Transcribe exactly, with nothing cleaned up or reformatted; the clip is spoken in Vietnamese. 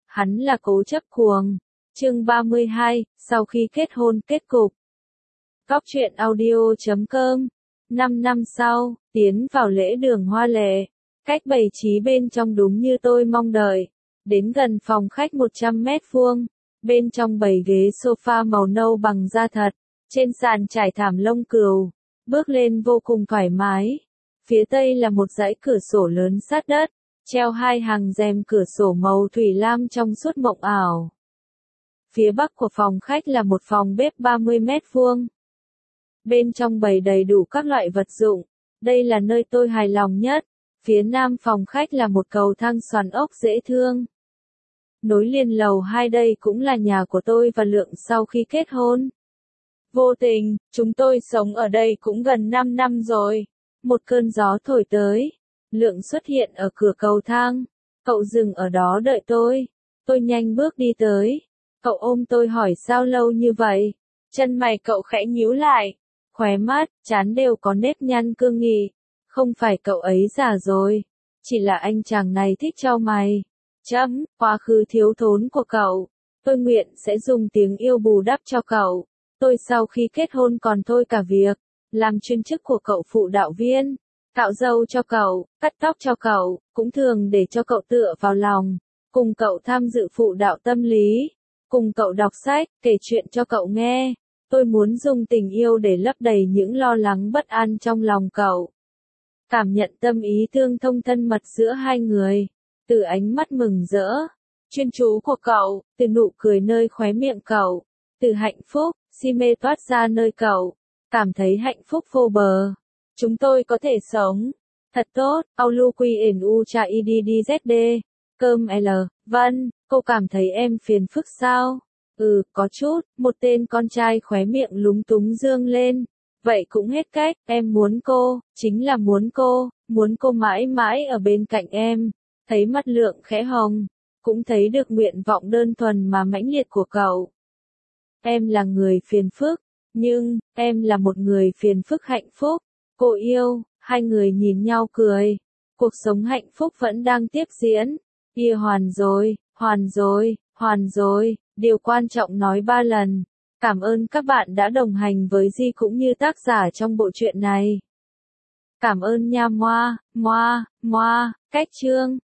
hắn là cố chấp cuồng. Chương ba mươi hai, sau khi kết hôn kết cục. Góc truyện audio chấm com. Năm năm sau, tiến vào lễ đường hoa lệ. Cách bày trí bên trong đúng như tôi mong đợi. Đến gần phòng khách một trăm mét vuông. Bên trong bày ghế sofa màu nâu bằng da thật. Trên sàn trải thảm lông cừu. Bước lên vô cùng thoải mái. Phía tây là một dãy cửa sổ lớn sát đất. Treo hai hàng rèm cửa sổ màu thủy lam trong suốt mộng ảo. Phía bắc của phòng khách là một phòng bếp ba mươi mét vuông. Bên trong bày đầy đủ các loại vật dụng. Đây là nơi tôi hài lòng nhất. Phía nam phòng khách là một cầu thang xoắn ốc dễ thương. Nối liền lầu hai đây cũng là nhà của tôi và Lượng sau khi kết hôn. Vô tình, chúng tôi sống ở đây cũng gần năm năm rồi. Một cơn gió thổi tới. Lượng xuất hiện ở cửa cầu thang. Cậu dừng ở đó đợi tôi. Tôi nhanh bước đi tới. Cậu ôm tôi hỏi sao lâu như vậy. Chân mày cậu khẽ nhíu lại. Khóe mắt, trán đều có nếp nhăn cương nghị. Không phải cậu ấy già rồi. Chỉ là anh chàng này thích trao mày. Chấm, quá khứ thiếu thốn của cậu. Tôi nguyện sẽ dùng tiếng yêu bù đắp cho cậu. Tôi sau khi kết hôn còn thôi cả việc. Làm chuyên chức của cậu phụ đạo viên. Cạo râu cho cậu, cắt tóc cho cậu, cũng thường để cho cậu tựa vào lòng. Cùng cậu tham dự phụ đạo tâm lý. Cùng cậu đọc sách, kể chuyện cho cậu nghe. Tôi muốn dùng tình yêu để lấp đầy những lo lắng bất an trong lòng cậu. Cảm nhận tâm ý tương thông thân mật giữa hai người. Từ ánh mắt mừng rỡ, chuyên chú của cậu, từ nụ cười nơi khóe miệng cậu. Từ hạnh phúc, si mê toát ra nơi cậu. Cảm thấy hạnh phúc vô bờ. Chúng tôi có thể sống. Thật tốt, Aulu Quy ển U Cha I D D Z D. Cơm L. Vân, cô cảm thấy em phiền phức sao? Ừ, có chút, một tên con trai khóe miệng lúng túng dương lên. Vậy cũng hết cách, em muốn cô, chính là muốn cô, muốn cô mãi mãi ở bên cạnh em. Thấy mắt Lượng khẽ hồng, cũng thấy được nguyện vọng đơn thuần mà mãnh liệt của cậu. Em là người phiền phức, nhưng, em là một người phiền phức hạnh phúc. Cô yêu, hai người nhìn nhau cười. Cuộc sống hạnh phúc vẫn đang tiếp diễn. Ia hoàn rồi, hoàn rồi, hoàn rồi, điều quan trọng nói ba lần. Cảm ơn các bạn đã đồng hành với Di cũng như tác giả trong bộ truyện này. Cảm ơn nha moa, moa, moa, cách chương.